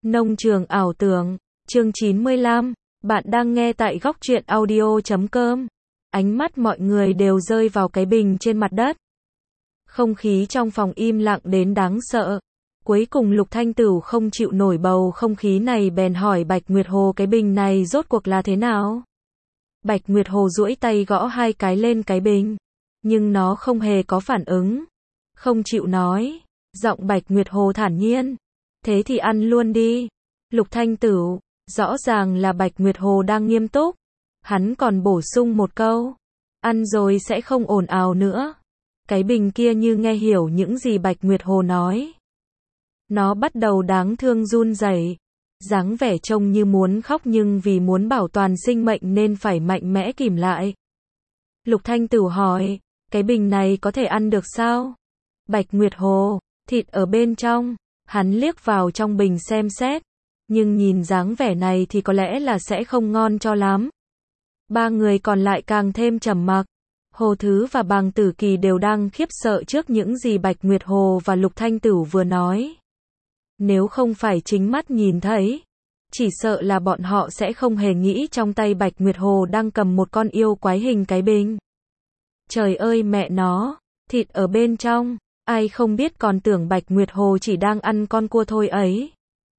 Nông trường ảo tưởng, chương 95, bạn đang nghe tại góc truyện audio.com. Ánh mắt mọi người đều rơi vào cái bình trên mặt đất. Không khí trong phòng im lặng đến đáng sợ. Cuối cùng Lục Thanh Tửu không chịu nổi bầu không khí này bèn hỏi Bạch Nguyệt Hồ cái bình này rốt cuộc là thế nào? Bạch Nguyệt Hồ duỗi tay gõ hai cái lên cái bình, nhưng nó không hề có phản ứng, không chịu nói. Giọng Bạch Nguyệt Hồ thản nhiên, thế thì ăn luôn đi. Lục Thanh Tửu, rõ ràng là Bạch Nguyệt Hồ đang nghiêm túc, hắn còn bổ sung một câu, ăn rồi sẽ không ồn ào nữa. Cái bình kia như nghe hiểu những gì Bạch Nguyệt Hồ nói. Nó bắt đầu đáng thương run rẩy, dáng vẻ trông như muốn khóc nhưng vì muốn bảo toàn sinh mệnh nên phải mạnh mẽ kìm lại. Lục Thanh Tửu hỏi, cái bình này có thể ăn được sao? Bạch Nguyệt Hồ, thịt ở bên trong. Hắn liếc vào trong bình xem xét, nhưng nhìn dáng vẻ này thì có lẽ là sẽ không ngon cho lắm. Ba người còn lại càng thêm trầm mặc. Hồ Thứ và Bàng Tử Kỳ đều đang khiếp sợ trước những gì Bạch Nguyệt Hồ và Lục Thanh Tửu vừa nói. Nếu không phải chính mắt nhìn thấy, chỉ sợ là bọn họ sẽ không hề nghĩ trong tay Bạch Nguyệt Hồ đang cầm một con yêu quái hình cái bình. Trời ơi mẹ nó, thịt ở bên trong, ai không biết còn tưởng Bạch Nguyệt Hồ chỉ đang ăn con cua thôi ấy.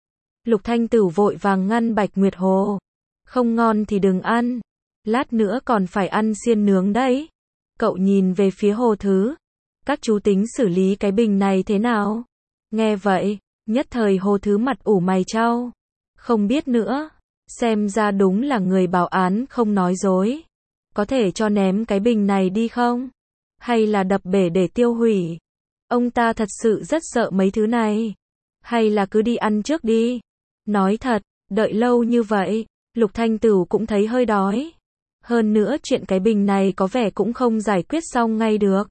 Lục Thanh Tửu vội vàng ngăn Bạch Nguyệt Hồ, không ngon thì đừng ăn, lát nữa còn phải ăn xiên nướng đấy. Cậu nhìn về phía Hồ Thứ, các chú tính xử lý cái bình này thế nào? Nghe vậy, nhất thời Hồ Thứ mặt ủ mày chau, không biết nữa, xem ra đúng là người bảo án không nói dối. Có thể cho ném cái bình này đi không? Hay là đập bể để tiêu hủy? Ông ta thật sự rất sợ mấy thứ này. Hay là cứ đi ăn trước đi? Nói thật, đợi lâu như vậy, Lục Thanh Tửu cũng thấy hơi đói. Hơn nữa chuyện cái bình này có vẻ cũng không giải quyết xong ngay được.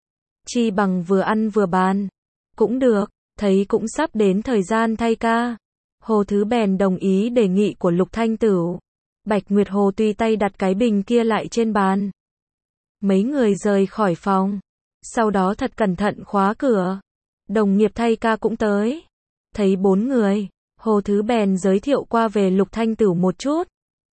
Chi bằng vừa ăn vừa bàn. Cũng được, thấy cũng sắp đến thời gian thay ca. Hồ Thứ bèn đồng ý đề nghị của Lục Thanh Tửu. Bạch Nguyệt Hồ tùy tay đặt cái bình kia lại trên bàn. Mấy người rời khỏi phòng. Sau đó thật cẩn thận khóa cửa. Đồng nghiệp thay ca cũng tới. Thấy bốn người, Hồ Thứ bèn giới thiệu qua về Lục Thanh Tửu một chút.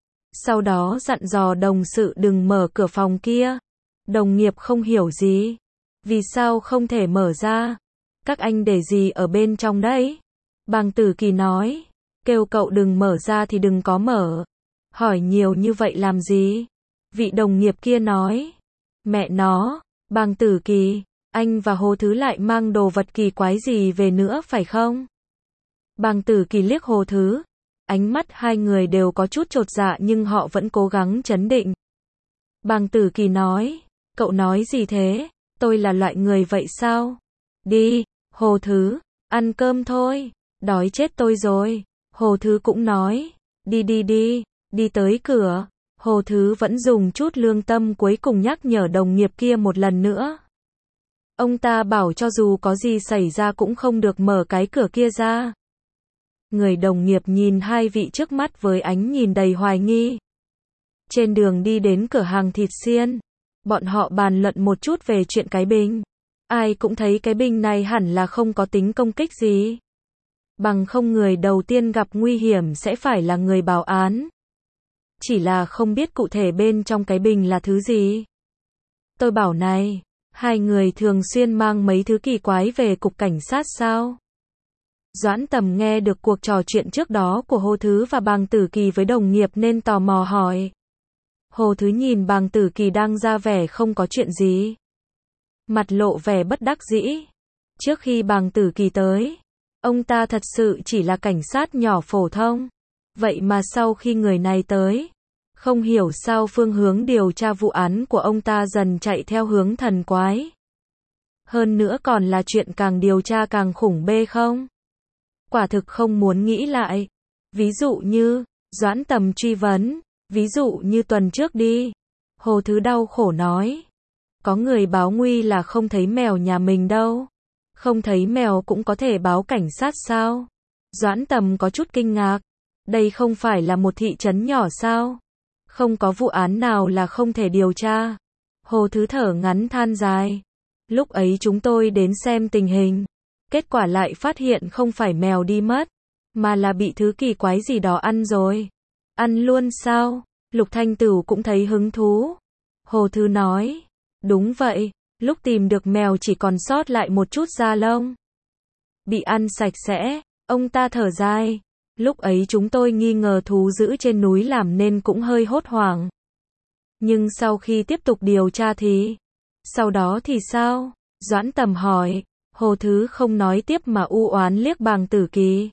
Sau đó dặn dò đồng sự đừng mở cửa phòng kia. Đồng nghiệp không hiểu gì. Vì sao không thể mở ra? Các anh để gì ở bên trong đấy? Bàng Tử Kỳ nói, kêu cậu đừng mở ra thì đừng có mở. Hỏi nhiều như vậy làm gì? Vị đồng nghiệp kia nói, mẹ nó, Bàng Tử Kỳ, anh và Hồ Thứ lại mang đồ vật kỳ quái gì về nữa phải không? Bàng Tử Kỳ liếc Hồ Thứ, ánh mắt hai người đều có chút chột dạ nhưng họ vẫn cố gắng trấn định. Bàng Tử Kỳ nói, cậu nói gì thế? Tôi là loại người vậy sao? Đi, Hồ Thứ, ăn cơm thôi, đói chết tôi rồi. Hồ Thứ cũng nói, đi đi đi, đi tới cửa. Hồ Thứ vẫn dùng chút lương tâm cuối cùng nhắc nhở đồng nghiệp kia một lần nữa. Ông ta bảo cho dù có gì xảy ra cũng không được mở cái cửa kia ra. Người đồng nghiệp nhìn hai vị trước mắt với ánh nhìn đầy hoài nghi. Trên đường đi đến cửa hàng thịt xiên, bọn họ bàn luận một chút về chuyện cái bình. Ai cũng thấy cái bình này hẳn là không có tính công kích gì. Bằng không người đầu tiên gặp nguy hiểm sẽ phải là người báo án. Chỉ là không biết cụ thể bên trong cái bình là thứ gì. Tôi bảo này, hai người thường xuyên mang mấy thứ kỳ quái về cục cảnh sát sao? Doãn Tầm nghe được cuộc trò chuyện trước đó của Hồ Thứ và Bàng Tử Kỳ với đồng nghiệp nên tò mò hỏi. Hồ Thứ nhìn Bàng Tử Kỳ đang ra vẻ không có chuyện gì. Mặt lộ vẻ bất đắc dĩ. Trước khi Bàng Tử Kỳ tới, ông ta thật sự chỉ là cảnh sát nhỏ phổ thông. Vậy mà sau khi người này tới, không hiểu sao phương hướng điều tra vụ án của ông ta dần chạy theo hướng thần quái. Hơn nữa còn là chuyện càng điều tra càng khủng bê không? Quả thực không muốn nghĩ lại. Ví dụ như, Doãn Tầm truy vấn, ví dụ như tuần trước đi. Hồ Thứ đau khổ nói. Có người báo nguy là không thấy mèo nhà mình đâu. Không thấy mèo cũng có thể báo cảnh sát sao? Doãn Tầm có chút kinh ngạc. Đây không phải là một thị trấn nhỏ sao? Không có vụ án nào là không thể điều tra. Hồ Thứ thở ngắn than dài. Lúc ấy chúng tôi đến xem tình hình. Kết quả lại phát hiện không phải mèo đi mất, mà là bị thứ kỳ quái gì đó ăn rồi. Ăn luôn sao? Lục Thanh Tửu cũng thấy hứng thú. Hồ Thứ nói, đúng vậy, lúc tìm được mèo chỉ còn sót lại một chút da lông. Bị ăn sạch sẽ, ông ta thở dài. Lúc ấy chúng tôi nghi ngờ thú dữ trên núi làm nên cũng hơi hốt hoảng. Nhưng sau khi tiếp tục điều tra thì... Sau đó thì sao? Doãn Tầm hỏi. Hồ Thứ không nói tiếp mà u oán liếc Bàng Tử Kỳ.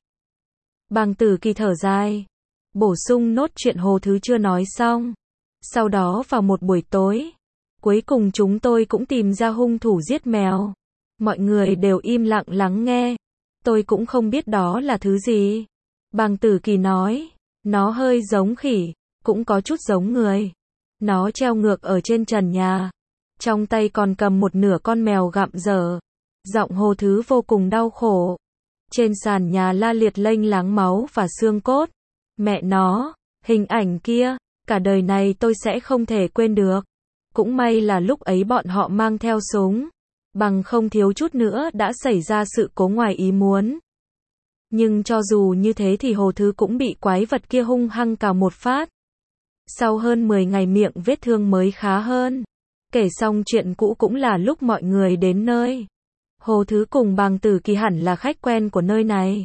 Bàng Tử Kỳ thở dài. Bổ sung nốt chuyện Hồ Thứ chưa nói xong. Sau đó vào một buổi tối, cuối cùng chúng tôi cũng tìm ra hung thủ giết mèo. Mọi người đều im lặng lắng nghe. Tôi cũng không biết đó là thứ gì. Bàng Tử Kỳ nói, nó hơi giống khỉ, cũng có chút giống người. Nó treo ngược ở trên trần nhà. Trong tay còn cầm một nửa con mèo gặm dở. Giọng Hồ Thứ vô cùng đau khổ. Trên sàn nhà la liệt lênh láng máu và xương cốt. Mẹ nó, hình ảnh kia, cả đời này tôi sẽ không thể quên được. Cũng may là lúc ấy bọn họ mang theo súng. Bằng không thiếu chút nữa đã xảy ra sự cố ngoài ý muốn. Nhưng cho dù như thế thì Hồ Thứ cũng bị quái vật kia hung hăng cào một phát. Sau hơn 10 ngày miệng vết thương mới khá hơn. Kể xong chuyện cũ cũng là lúc mọi người đến nơi. Hồ Thứ cùng Bàng Tử Kỳ hẳn là khách quen của nơi này.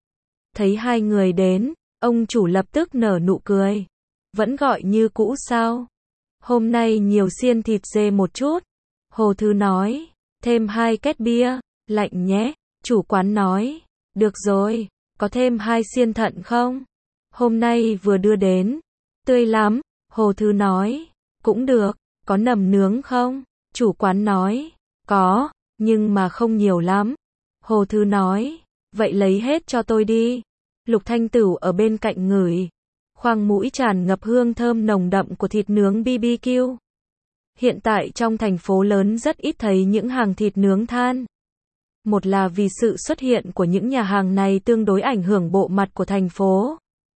Thấy hai người đến, ông chủ lập tức nở nụ cười. Vẫn gọi như cũ sao? Hôm nay nhiều xiên thịt dê một chút. Hồ Thứ nói, thêm 2 két bia, lạnh nhé. Chủ quán nói, được rồi, có thêm 2 xiên thận không? Hôm nay vừa đưa đến. Tươi lắm, Hồ Thứ nói, cũng được, có nầm nướng không? Chủ quán nói, có, nhưng mà không nhiều lắm. Hồ Thứ nói, vậy lấy hết cho tôi đi. Lục Thanh Tửu ở bên cạnh ngửi. Khoang mũi tràn ngập hương thơm nồng đậm của thịt nướng BBQ. Hiện tại trong thành phố lớn rất ít thấy những hàng thịt nướng than. Một là vì sự xuất hiện của những nhà hàng này tương đối ảnh hưởng bộ mặt của thành phố.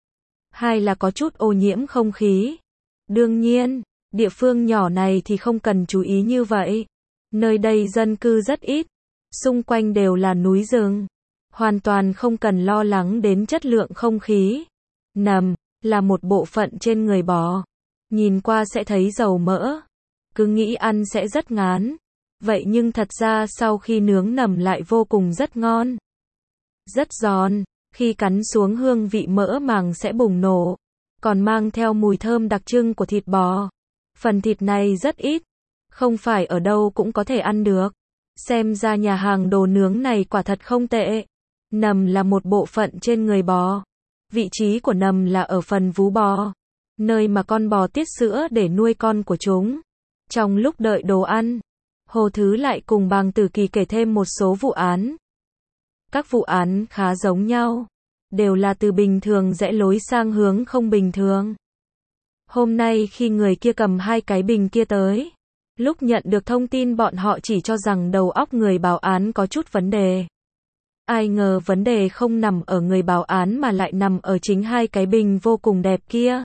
Hai là có chút ô nhiễm không khí. Đương nhiên, địa phương nhỏ này thì không cần chú ý như vậy. Nơi đây dân cư rất ít. Xung quanh đều là núi rừng. Hoàn toàn không cần lo lắng đến chất lượng không khí. Nầm là một bộ phận trên người bò. Nhìn qua sẽ thấy dầu mỡ. Cứ nghĩ ăn sẽ rất ngán. Vậy nhưng thật ra sau khi nướng nầm lại vô cùng rất ngon. Rất giòn. Khi cắn xuống hương vị mỡ màng sẽ bùng nổ. Còn mang theo mùi thơm đặc trưng của thịt bò. Phần thịt này rất ít. Không phải ở đâu cũng có thể ăn được. Xem ra nhà hàng đồ nướng này quả thật không tệ. Nầm là một bộ phận trên người bò. Vị trí của nầm là ở phần vú bò. Nơi mà con bò tiết sữa để nuôi con của chúng. Trong lúc đợi đồ ăn, Hồ Thứ lại cùng Bàng Tử Kỳ kể thêm một số vụ án. Các vụ án khá giống nhau. Đều là từ bình thường rẽ lối sang hướng không bình thường. Hôm nay khi người kia cầm 2 cái bình kia tới. Lúc nhận được thông tin bọn họ chỉ cho rằng đầu óc người báo án có chút vấn đề. Ai ngờ vấn đề không nằm ở người báo án mà lại nằm ở chính 2 cái bình vô cùng đẹp kia.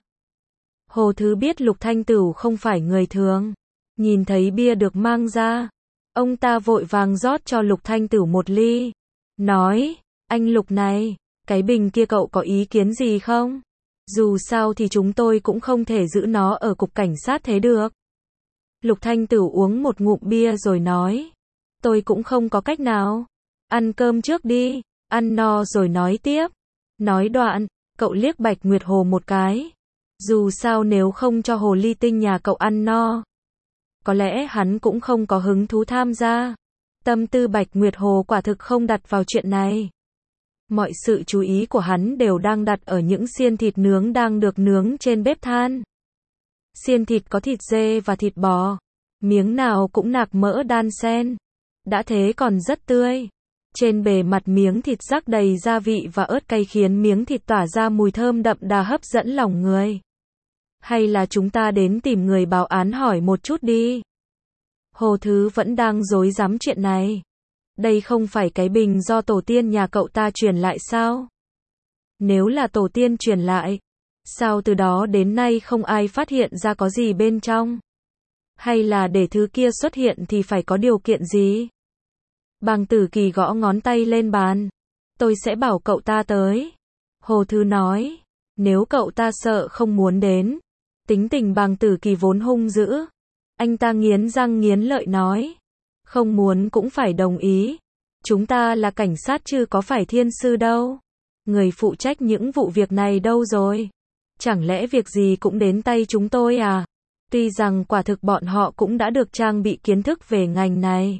Hồ Thứ biết Lục Thanh Tửu không phải người thường. Nhìn thấy bia được mang ra. Ông ta vội vàng rót cho Lục Thanh Tửu một ly. Nói, anh Lục này, cái bình kia cậu có ý kiến gì không? Dù sao thì chúng tôi cũng không thể giữ nó ở cục cảnh sát thế được. Lục Thanh Tửu uống một ngụm bia rồi nói. Tôi cũng không có cách nào. Ăn cơm trước đi, ăn no rồi nói tiếp. Nói đoạn, cậu liếc Bạch Nguyệt Hồ một cái. Dù sao nếu không cho hồ ly tinh nhà cậu ăn no, có lẽ hắn cũng không có hứng thú tham gia. Tâm tư Bạch Nguyệt Hồ quả thực không đặt vào chuyện này. Mọi sự chú ý của hắn đều đang đặt ở những xiên thịt nướng đang được nướng trên bếp than. Xiên thịt có thịt dê và thịt bò. Miếng nào cũng nạc mỡ đan xen. Đã thế còn rất tươi. Trên bề mặt miếng thịt rắc đầy gia vị và ớt cay khiến miếng thịt tỏa ra mùi thơm đậm đà hấp dẫn lòng người. Hay là chúng ta đến tìm người báo án hỏi một chút đi. Hồ Thứ vẫn đang rối rắm chuyện này. Đây không phải cái bình do tổ tiên nhà cậu ta truyền lại sao? Nếu là tổ tiên truyền lại, sao từ đó đến nay không ai phát hiện ra có gì bên trong? Hay là để thứ kia xuất hiện thì phải có điều kiện gì? Bàng Tử Kỳ gõ ngón tay lên bàn. Tôi sẽ bảo cậu ta tới. Hồ Thứ nói, nếu cậu ta sợ không muốn đến. Tính tình Bàng Tử Kỳ vốn hung dữ. Anh ta nghiến răng nghiến lợi nói, không muốn cũng phải đồng ý. Chúng ta là cảnh sát chứ có phải thiên sư đâu. Người phụ trách những vụ việc này đâu rồi? Chẳng lẽ việc gì cũng đến tay chúng tôi à? Tuy rằng quả thực bọn họ cũng đã được trang bị kiến thức về ngành này.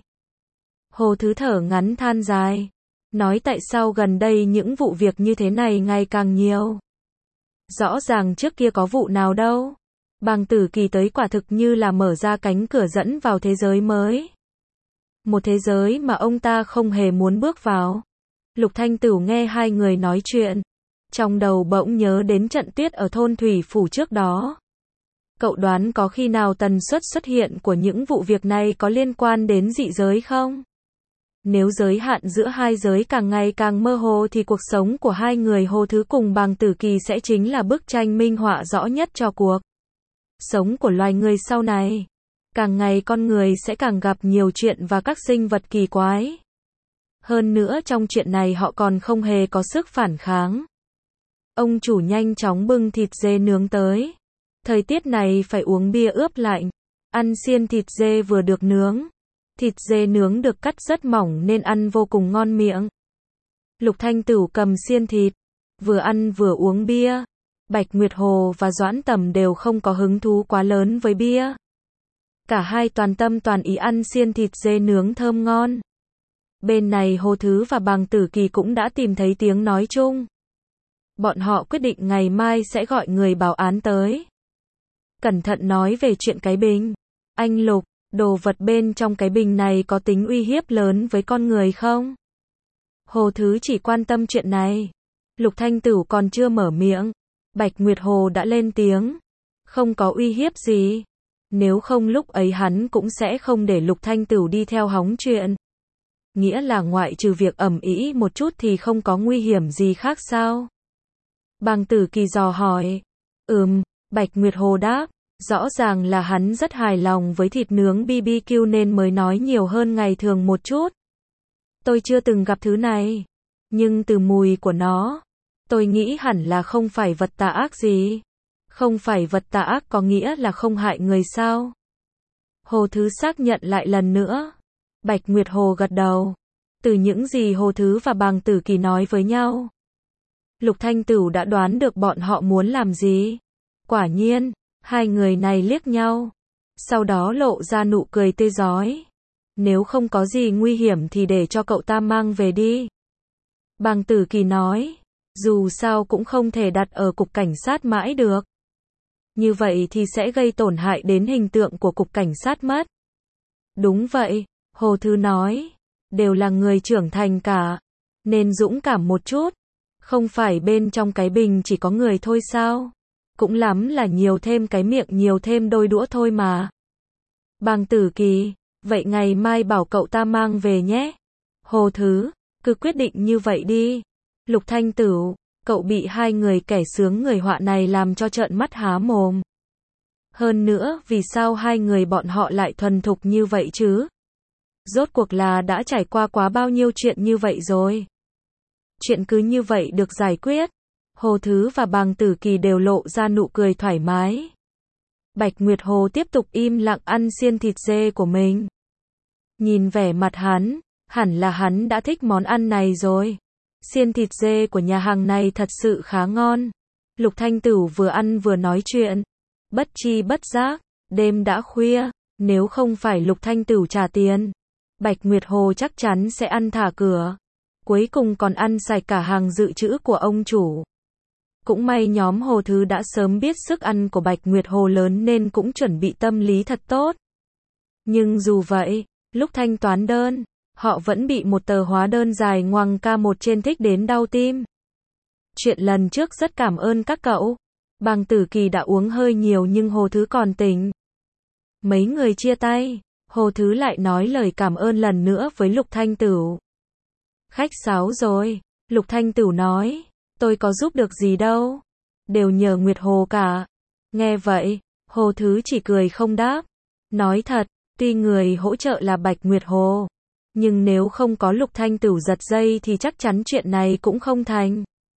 Hồ Thứ thở ngắn than dài. Nói tại sao gần đây những vụ việc như thế này ngày càng nhiều. Rõ ràng trước kia có vụ nào đâu. Bàng Tử Kỳ tới quả thực như là mở ra cánh cửa dẫn vào thế giới mới. Một thế giới mà ông ta không hề muốn bước vào. Lục Thanh Tửu nghe hai người nói chuyện. Trong đầu bỗng nhớ đến trận tuyết ở thôn Thủy Phủ trước đó. Cậu đoán có khi nào tần suất xuất hiện của những vụ việc này có liên quan đến dị giới không? Nếu giới hạn giữa hai giới càng ngày càng mơ hồ thì cuộc sống của hai người Hồ Thứ cùng Bàng Tử Kỳ sẽ chính là bức tranh minh họa rõ nhất cho cuộc sống của loài người sau này. Càng ngày con người sẽ càng gặp nhiều chuyện và các sinh vật kỳ quái. Hơn nữa trong chuyện này họ còn không hề có sức phản kháng. Ông chủ nhanh chóng bưng thịt dê nướng tới. Thời tiết này phải uống bia ướp lạnh. Ăn xiên thịt dê vừa được nướng. Thịt dê nướng được cắt rất mỏng nên ăn vô cùng ngon miệng. Lục Thanh Tửu cầm xiên thịt, vừa ăn vừa uống bia. Bạch Nguyệt Hồ và Doãn Tầm đều không có hứng thú quá lớn với bia. Cả hai toàn tâm toàn ý ăn xiên thịt dê nướng thơm ngon. Bên này Hồ Thứ và Bàng Tử Kỳ cũng đã tìm thấy tiếng nói chung. Bọn họ quyết định ngày mai sẽ gọi người báo án tới. Cẩn thận nói về chuyện cái bình. Anh Lục, đồ vật bên trong cái bình này có tính uy hiếp lớn với con người không? Hồ Thứ chỉ quan tâm chuyện này. Lục Thanh Tửu còn chưa mở miệng. Bạch Nguyệt Hồ đã lên tiếng. Không có uy hiếp gì. Nếu không lúc ấy hắn cũng sẽ không để Lục Thanh Tửu đi theo hóng chuyện. Nghĩa là ngoại trừ việc ầm ĩ một chút thì không có nguy hiểm gì khác sao? Bàng Tử Kỳ dò hỏi. Bạch Nguyệt Hồ đáp. Rõ ràng là hắn rất hài lòng với thịt nướng BBQ nên mới nói nhiều hơn ngày thường một chút. Tôi chưa từng gặp thứ này. Nhưng từ mùi của nó, tôi nghĩ hẳn là không phải vật tà ác gì. Không phải vật tà ác có nghĩa là không hại người sao? Hồ Thứ xác nhận lại lần nữa. Bạch Nguyệt Hồ gật đầu. Từ những gì Hồ Thứ và Bàng Tử Kỳ nói với nhau, Lục Thanh Tửu đã đoán được bọn họ muốn làm gì. Quả nhiên, hai người này liếc nhau. Sau đó lộ ra nụ cười tươi rói. Nếu không có gì nguy hiểm thì để cho cậu ta mang về đi. Bàng Tử Kỳ nói. Dù sao cũng không thể đặt ở cục cảnh sát mãi được. Như vậy thì sẽ gây tổn hại đến hình tượng của cục cảnh sát mất. Đúng vậy, Hồ Thứ nói. Đều là người trưởng thành cả. Nên dũng cảm một chút. Không phải bên trong cái bình chỉ có người thôi sao? Cũng lắm là nhiều thêm cái miệng nhiều thêm đôi đũa thôi mà. Bàng Tử Kỳ, vậy ngày mai bảo cậu ta mang về nhé. Hồ Thứ, cứ quyết định như vậy đi. Lục Thanh Tửu, cậu bị hai người kẻ sướng người họa này làm cho trợn mắt há mồm. Hơn nữa, vì sao hai người bọn họ lại thuần thục như vậy chứ? Rốt cuộc là đã trải qua quá bao nhiêu chuyện như vậy rồi. Chuyện cứ như vậy được giải quyết. Hồ Thứ và Bàng Tử Kỳ đều lộ ra nụ cười thoải mái. Bạch Nguyệt Hồ tiếp tục im lặng ăn xiên thịt dê của mình. Nhìn vẻ mặt hắn, hẳn là hắn đã thích món ăn này rồi. Xiên thịt dê của nhà hàng này thật sự khá ngon. Lục Thanh Tửu vừa ăn vừa nói chuyện. Bất chi bất giác, đêm đã khuya, nếu không phải Lục Thanh Tửu trả tiền, Bạch Nguyệt Hồ chắc chắn sẽ ăn thả cửa. Cuối cùng còn ăn sạch cả hàng dự trữ của ông chủ. Cũng may nhóm Hồ Thứ đã sớm biết sức ăn của Bạch Nguyệt Hồ lớn nên cũng chuẩn bị tâm lý thật tốt. Nhưng dù vậy, lúc thanh toán đơn, họ vẫn bị một tờ hóa đơn dài ngoằng K1 trên thích đến đau tim. Chuyện lần trước rất cảm ơn các cậu. Bàng Tử Kỳ đã uống hơi nhiều nhưng Hồ Thứ còn tỉnh. Mấy người chia tay, Hồ Thứ lại nói lời cảm ơn lần nữa với Lục Thanh Tửu. Khách sáo rồi, Lục Thanh Tửu nói. Tôi có giúp được gì đâu. Đều nhờ Nguyệt Hồ cả. Nghe vậy, Hồ Thứ chỉ cười không đáp. Nói thật, tuy người hỗ trợ là Bạch Nguyệt Hồ, nhưng nếu không có Lục Thanh Tửu giật dây thì chắc chắn chuyện này cũng không thành.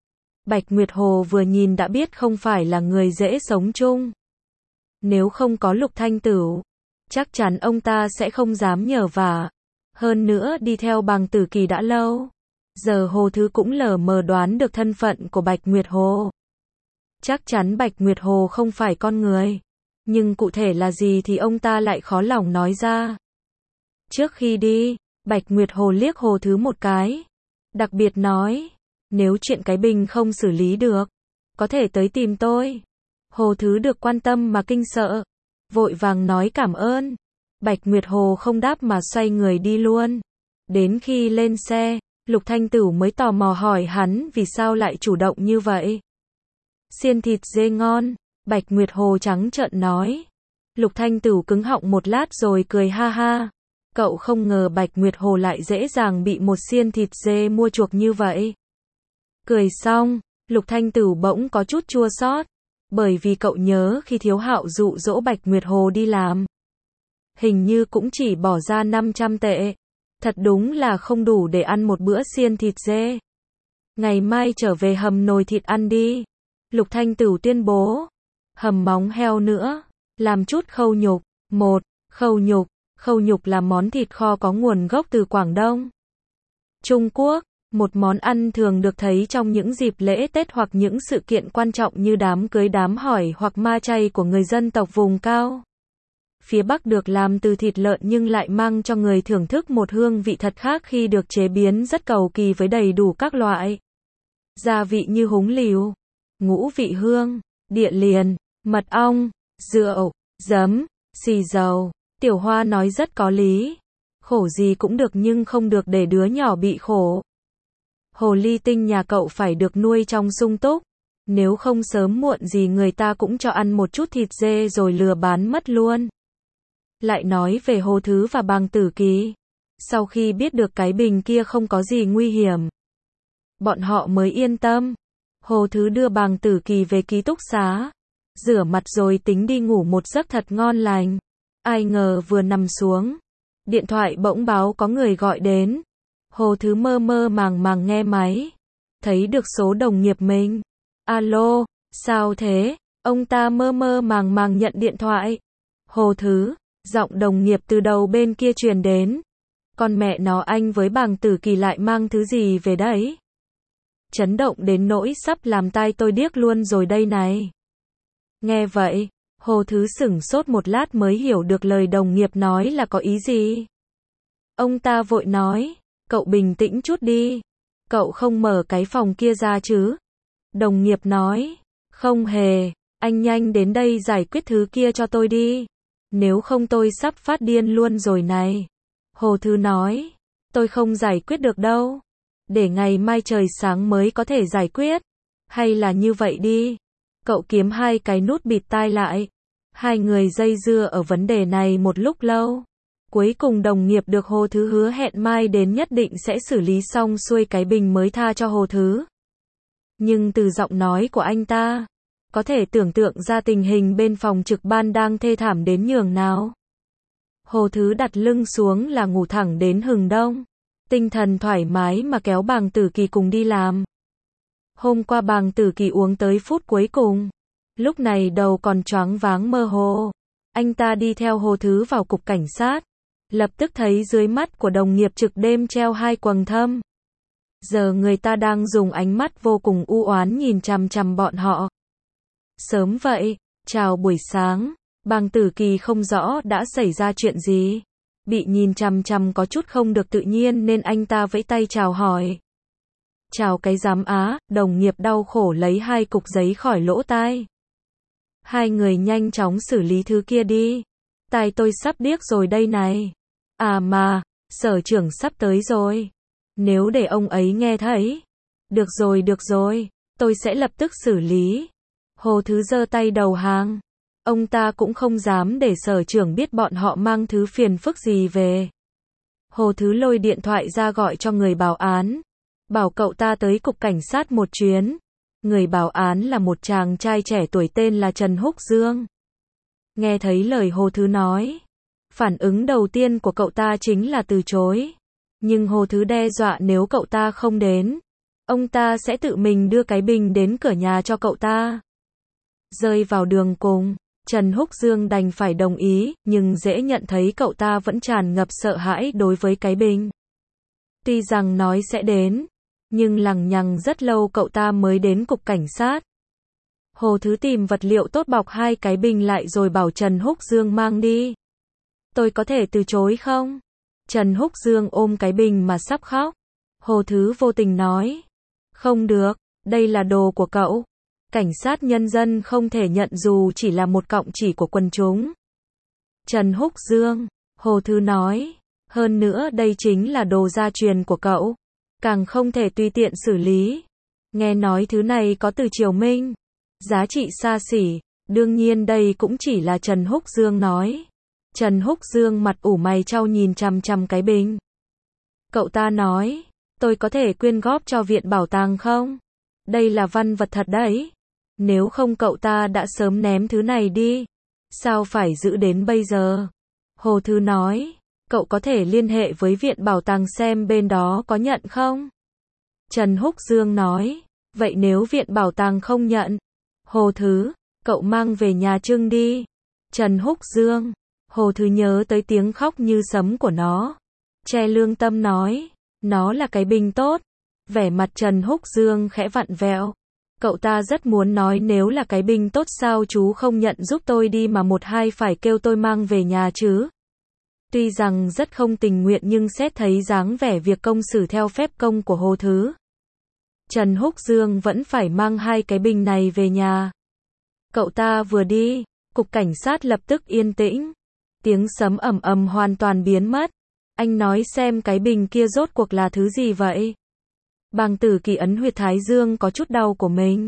Bạch Nguyệt Hồ vừa nhìn đã biết không phải là người dễ sống chung. Nếu không có Lục Thanh Tửu, chắc chắn ông ta sẽ không dám nhờ vả. Hơn nữa đi theo Bàng Tử Kỳ đã lâu. Giờ Hồ Thứ cũng lờ mờ đoán được thân phận của Bạch Nguyệt Hồ. Chắc chắn Bạch Nguyệt Hồ không phải con người. Nhưng cụ thể là gì thì ông ta lại khó lòng nói ra. Trước khi đi, Bạch Nguyệt Hồ liếc Hồ Thứ một cái. Đặc biệt nói, nếu chuyện cái bình không xử lý được, có thể tới tìm tôi. Hồ Thứ được quan tâm mà kinh sợ. Vội vàng nói cảm ơn. Bạch Nguyệt Hồ không đáp mà xoay người đi luôn. Đến khi lên xe, Lục Thanh Tửu mới tò mò hỏi hắn vì sao lại chủ động như vậy. Xiên thịt dê ngon, Bạch Nguyệt Hồ trắng trợn nói. Lục Thanh Tửu cứng họng một lát rồi cười ha ha. Cậu không ngờ Bạch Nguyệt Hồ lại dễ dàng bị một xiên thịt dê mua chuộc như vậy. Cười xong, Lục Thanh Tửu bỗng có chút chua xót, bởi vì cậu nhớ khi Thiếu Hạo dụ dỗ Bạch Nguyệt Hồ đi làm, hình như cũng chỉ bỏ ra 500 tệ. Thật đúng là không đủ để ăn một bữa xiên thịt dê. Ngày mai trở về hầm nồi thịt ăn đi. Lục Thanh Tửu tuyên bố. Hầm móng heo nữa. Làm chút khâu nhục. Khâu nhục. Khâu nhục là món thịt kho có nguồn gốc từ Quảng Đông, Trung Quốc. Một món ăn thường được thấy trong những dịp lễ Tết hoặc những sự kiện quan trọng như đám cưới, đám hỏi hoặc ma chay của người dân tộc vùng cao. Phía Bắc được làm từ thịt lợn nhưng lại mang cho người thưởng thức một hương vị thật khác khi được chế biến rất cầu kỳ với đầy đủ các loại gia vị như húng liều, ngũ vị hương, địa liền, mật ong, rượu, giấm, xì dầu. Tiểu Hoa nói rất có lý. Khổ gì cũng được nhưng không được để đứa nhỏ bị khổ. Hồ ly tinh nhà cậu phải được nuôi trong sung túc. Nếu không sớm muộn gì người ta cũng cho ăn một chút thịt dê rồi lừa bán mất luôn. Lại nói về Hồ Thứ và Bàng Tử Kỳ. Sau khi biết được cái bình kia không có gì nguy hiểm, bọn họ mới yên tâm. Hồ Thứ đưa Bàng Tử Kỳ về ký túc xá, rửa mặt rồi tính đi ngủ một giấc thật ngon lành. Ai ngờ vừa nằm xuống, điện thoại bỗng báo có người gọi đến. Hồ Thứ mơ mơ màng màng nghe máy, thấy được số đồng nghiệp mình. Alo, sao thế? Ông ta mơ mơ màng màng nhận điện thoại. Hồ Thứ, giọng đồng nghiệp từ đầu bên kia truyền đến. Con mẹ nó, anh với Bàng Tử Kỳ lại mang thứ gì về đấy? Chấn động đến nỗi sắp làm tai tôi điếc luôn rồi đây này. Nghe vậy, Hồ Thứ sửng sốt một lát mới hiểu được lời đồng nghiệp nói là có ý gì. Ông ta vội nói, cậu bình tĩnh chút đi. Cậu không mở cái phòng kia ra chứ? Đồng nghiệp nói, không hề, anh nhanh đến đây giải quyết thứ kia cho tôi đi. Nếu không tôi sắp phát điên luôn rồi này. Hồ Thứ nói, tôi không giải quyết được đâu. Để ngày mai trời sáng mới có thể giải quyết. Hay là như vậy đi. Cậu kiếm hai cái nút bịt tai lại. Hai người dây dưa ở vấn đề này một lúc lâu. Cuối cùng đồng nghiệp được Hồ Thứ hứa hẹn mai đến nhất định sẽ xử lý xong xuôi cái bình mới tha cho Hồ Thứ. Nhưng từ giọng nói của anh ta, có thể tưởng tượng ra tình hình bên phòng trực ban đang thê thảm đến nhường nào. Hồ Thứ đặt lưng xuống là ngủ thẳng đến hừng đông. Tinh thần thoải mái mà kéo Bàng Tử Kỳ cùng đi làm. Hôm qua Bàng Tử Kỳ uống tới phút cuối cùng. Lúc này đầu còn choáng váng mơ hồ. Anh ta đi theo Hồ Thứ vào cục cảnh sát. Lập tức thấy dưới mắt của đồng nghiệp trực đêm treo hai quầng thâm. Giờ người ta đang dùng ánh mắt vô cùng u oán nhìn chằm chằm bọn họ. Sớm vậy, chào buổi sáng. Bàng Tử Kỳ không rõ đã xảy ra chuyện gì. Bị nhìn chằm chằm có chút không được tự nhiên nên anh ta vẫy tay chào hỏi. Chào cái giám á, đồng nghiệp đau khổ lấy hai cục giấy khỏi lỗ tai. Hai người nhanh chóng xử lý thứ kia đi. Tai tôi sắp điếc rồi đây này. À mà, sở trưởng sắp tới rồi. Nếu để ông ấy nghe thấy. Được rồi, tôi sẽ lập tức xử lý. Hồ Thứ giơ tay đầu hàng. Ông ta cũng không dám để sở trưởng biết bọn họ mang thứ phiền phức gì về. Hồ Thứ lôi điện thoại ra gọi cho người bảo án. Bảo cậu ta tới cục cảnh sát một chuyến. Người bảo án là một chàng trai trẻ tuổi tên là Trần Húc Dương. Nghe thấy lời Hồ Thứ nói, phản ứng đầu tiên của cậu ta chính là từ chối. Nhưng Hồ Thứ đe dọa nếu cậu ta không đến, Ông ta sẽ tự mình đưa cái bình đến cửa nhà cho cậu ta. Rơi vào đường cùng, Trần Húc Dương đành phải đồng ý, nhưng dễ nhận thấy cậu ta vẫn tràn ngập sợ hãi đối với cái bình. Tuy rằng nói sẽ đến, nhưng lằng nhằng rất lâu cậu ta mới đến cục cảnh sát. Hồ Thứ tìm vật liệu tốt bọc hai cái bình lại rồi bảo Trần Húc Dương mang đi. Tôi có thể từ chối không? Trần Húc Dương ôm cái bình mà sắp khóc. Hồ Thứ vô tình nói. Không được, đây là đồ của cậu. Cảnh sát nhân dân không thể nhận dù chỉ là một cọng chỉ của quần chúng. Trần Húc Dương, Hồ Thứ nói. Hơn nữa đây chính là đồ gia truyền của cậu. Càng không thể tùy tiện xử lý. Nghe nói thứ này có từ Triều Minh. Giá trị xa xỉ. Đương nhiên đây cũng chỉ là Trần Húc Dương nói. Trần Húc Dương mặt ủ mày chau nhìn chằm chằm cái bình. Cậu ta nói. Tôi có thể quyên góp cho viện bảo tàng không? Đây là văn vật thật đấy. Nếu không cậu ta đã sớm ném thứ này đi. Sao phải giữ đến bây giờ? Hồ Thứ nói. Cậu có thể liên hệ với viện bảo tàng xem bên đó có nhận không? Trần Húc Dương nói. Vậy nếu viện bảo tàng không nhận? Hồ Thứ, cậu mang về nhà trưng đi. Trần Húc Dương. Hồ Thứ nhớ tới tiếng khóc như sấm của nó. Che lương tâm nói. Nó là cái bình tốt. Vẻ mặt Trần Húc Dương khẽ vặn vẹo. Cậu ta rất muốn nói nếu là cái bình tốt sao chú không nhận giúp tôi đi mà một hai phải kêu tôi mang về nhà chứ. Tuy rằng rất không tình nguyện nhưng xét thấy dáng vẻ việc công xử theo phép công của Hồ Thứ. Trần Húc Dương vẫn phải mang hai cái bình này về nhà. Cậu ta vừa đi, cục cảnh sát lập tức yên tĩnh. Tiếng sấm ầm ầm hoàn toàn biến mất. Anh nói xem cái bình kia rốt cuộc là thứ gì vậy? Bàng Tử Kỳ ấn huyệt thái dương có chút đau của mình.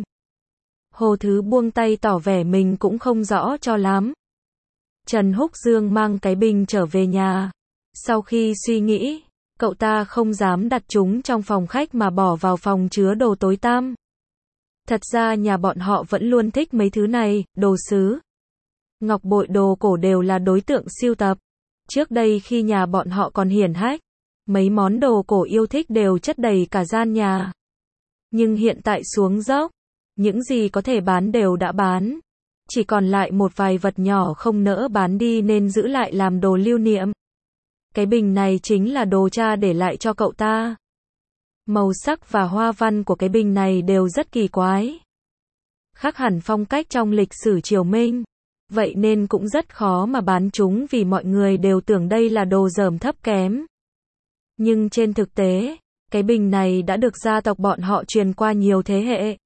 Hồ Thứ buông tay tỏ vẻ mình cũng không rõ cho lắm. Trần Húc Dương mang cái bình trở về nhà. Sau khi suy nghĩ, cậu ta không dám đặt chúng trong phòng khách mà bỏ vào phòng chứa đồ tối tăm. Thật ra nhà bọn họ vẫn luôn thích mấy thứ này, đồ sứ, ngọc bội, đồ cổ đều là đối tượng sưu tập. Trước đây khi nhà bọn họ còn hiển hách, mấy món đồ cổ yêu thích đều chất đầy cả gian nhà. Nhưng hiện tại xuống dốc, những gì có thể bán đều đã bán. Chỉ còn lại một vài vật nhỏ không nỡ bán đi nên giữ lại làm đồ lưu niệm. Cái bình này chính là đồ cha để lại cho cậu ta. Màu sắc và hoa văn của cái bình này đều rất kỳ quái. Khác hẳn phong cách trong lịch sử Triều Minh. Vậy nên cũng rất khó mà bán chúng vì mọi người đều tưởng đây là đồ dởm thấp kém. Nhưng trên thực tế, cái bình này đã được gia tộc bọn họ truyền qua nhiều thế hệ.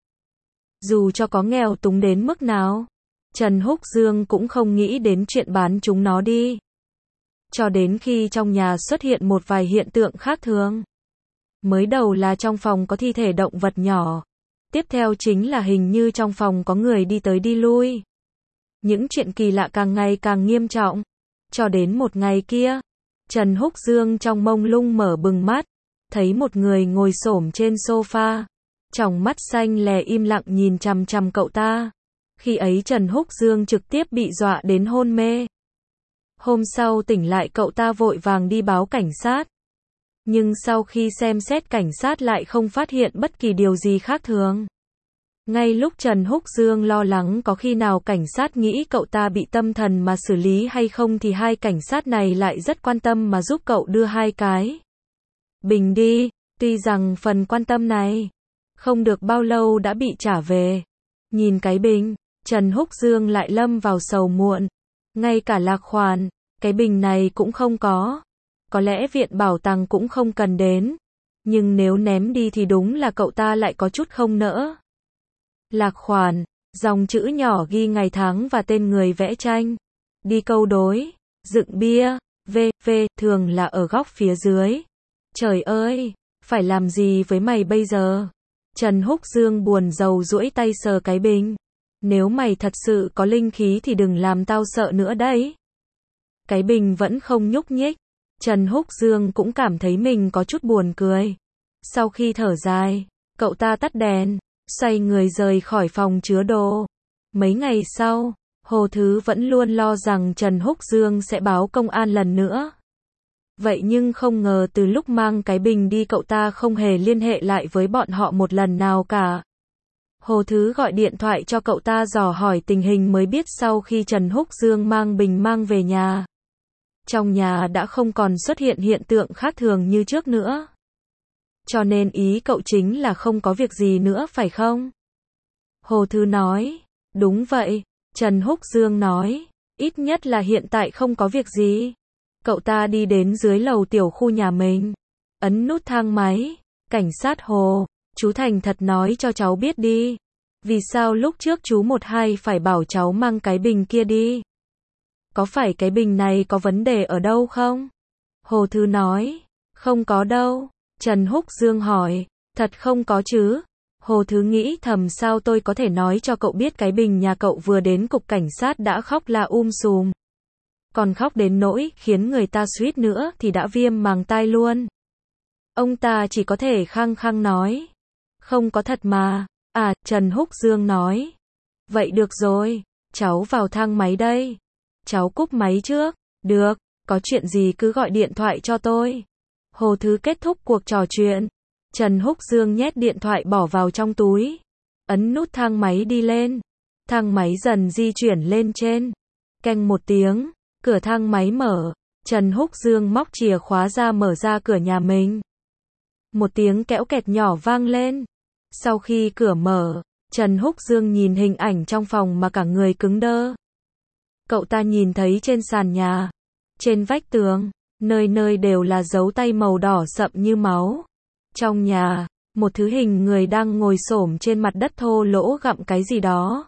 Dù cho có nghèo túng đến mức nào, Trần Húc Dương cũng không nghĩ đến chuyện bán chúng nó đi. Cho đến khi trong nhà xuất hiện một vài hiện tượng khác thường. Mới đầu là trong phòng có thi thể động vật nhỏ. Tiếp theo chính là hình như trong phòng có người đi tới đi lui. Những chuyện kỳ lạ càng ngày càng nghiêm trọng. Cho đến một ngày kia, Trần Húc Dương trong mông lung mở bừng mắt, thấy một người ngồi xổm trên sofa, tròng mắt xanh lè im lặng nhìn chằm chằm cậu ta. Khi ấy Trần Húc Dương trực tiếp bị dọa đến hôn mê. Hôm sau tỉnh lại cậu ta vội vàng đi báo cảnh sát. Nhưng sau khi xem xét cảnh sát lại không phát hiện bất kỳ điều gì khác thường. Ngay lúc Trần Húc Dương lo lắng có khi nào cảnh sát nghĩ cậu ta bị tâm thần mà xử lý hay không thì hai cảnh sát này lại rất quan tâm mà giúp cậu đưa hai cái bình đi. Tuy rằng phần quan tâm này không được bao lâu đã bị trả về. Nhìn cái bình, Trần Húc Dương lại lâm vào sầu muộn. Ngay cả Lạc Khoản, cái bình này cũng không có. Có lẽ viện bảo tàng cũng không cần đến. Nhưng nếu ném đi thì đúng là cậu ta lại có chút không nỡ. Lạc Khoản, dòng chữ nhỏ ghi ngày tháng và tên người vẽ tranh. Đi câu đối, dựng bia, v.v. thường là ở góc phía dưới. Trời ơi, phải làm gì với mày bây giờ? Trần Húc Dương buồn rầu duỗi tay sờ cái bình. Nếu mày thật sự có linh khí thì đừng làm tao sợ nữa đấy. Cái bình vẫn không nhúc nhích. Trần Húc Dương cũng cảm thấy mình có chút buồn cười. Sau khi thở dài, cậu ta tắt đèn, xoay người rời khỏi phòng chứa đồ. Mấy ngày sau, Hồ Thứ vẫn luôn lo rằng Trần Húc Dương sẽ báo công an lần nữa. Vậy nhưng không ngờ từ lúc mang cái bình đi cậu ta không hề liên hệ lại với bọn họ một lần nào cả. Hồ Thứ gọi điện thoại cho cậu ta dò hỏi tình hình mới biết sau khi Trần Húc Dương mang bình mang về nhà. Trong nhà đã không còn xuất hiện hiện tượng khác thường như trước nữa. Cho nên ý cậu chính là không có việc gì nữa phải không? Hồ Thứ nói, đúng vậy. Trần Húc Dương nói, ít nhất là hiện tại không có việc gì. Cậu ta đi đến dưới lầu tiểu khu nhà mình, ấn nút thang máy. Cảnh sát Hồ, chú thành thật nói cho cháu biết đi. Vì sao lúc trước chú 12 phải bảo cháu mang cái bình kia đi? Có phải cái bình này có vấn đề ở đâu không? Hồ Thứ nói, không có đâu. Trần Húc Dương hỏi, thật không có chứ? Hồ Thứ nghĩ thầm sao tôi có thể nói cho cậu biết cái bình nhà cậu vừa đến cục cảnh sát đã khóc la sùm. Còn khóc đến nỗi khiến người ta suýt nữa thì đã viêm màng tai luôn. Ông ta chỉ có thể khăng khăng nói, không có thật mà. À, Trần Húc Dương nói, vậy được rồi, cháu vào thang máy đây. Cháu cúp máy trước. Được, có chuyện gì cứ gọi điện thoại cho tôi. Hồ Thứ kết thúc cuộc trò chuyện. Trần Húc Dương nhét điện thoại bỏ vào trong túi. Ấn nút thang máy đi lên. Thang máy dần di chuyển lên trên. Keng một tiếng, cửa thang máy mở. Trần Húc Dương móc chìa khóa ra mở ra cửa nhà mình. Một tiếng kẽo kẹt nhỏ vang lên. Sau khi cửa mở, Trần Húc Dương nhìn hình ảnh trong phòng mà cả người cứng đơ. Cậu ta nhìn thấy trên sàn nhà, trên vách tường, nơi nơi đều là dấu tay màu đỏ sậm như máu. Trong nhà, một thứ hình người đang ngồi xổm trên mặt đất thô lỗ gặm cái gì đó.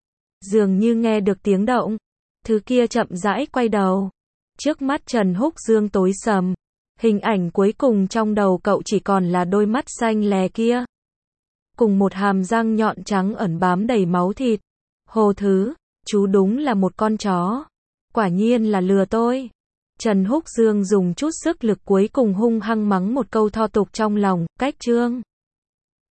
Dường như nghe được tiếng động, thứ kia chậm rãi quay đầu. Trước mắt Trần Húc Dương tối sầm. Hình ảnh cuối cùng trong đầu cậu chỉ còn là đôi mắt xanh lè kia, cùng một hàm răng nhọn trắng ẩn bám đầy máu thịt. Hồ Thứ, chú đúng là một con chó. Quả nhiên là lừa tôi. Trần Húc Dương dùng chút sức lực cuối cùng hung hăng mắng một câu thô tục trong lòng, cách trương.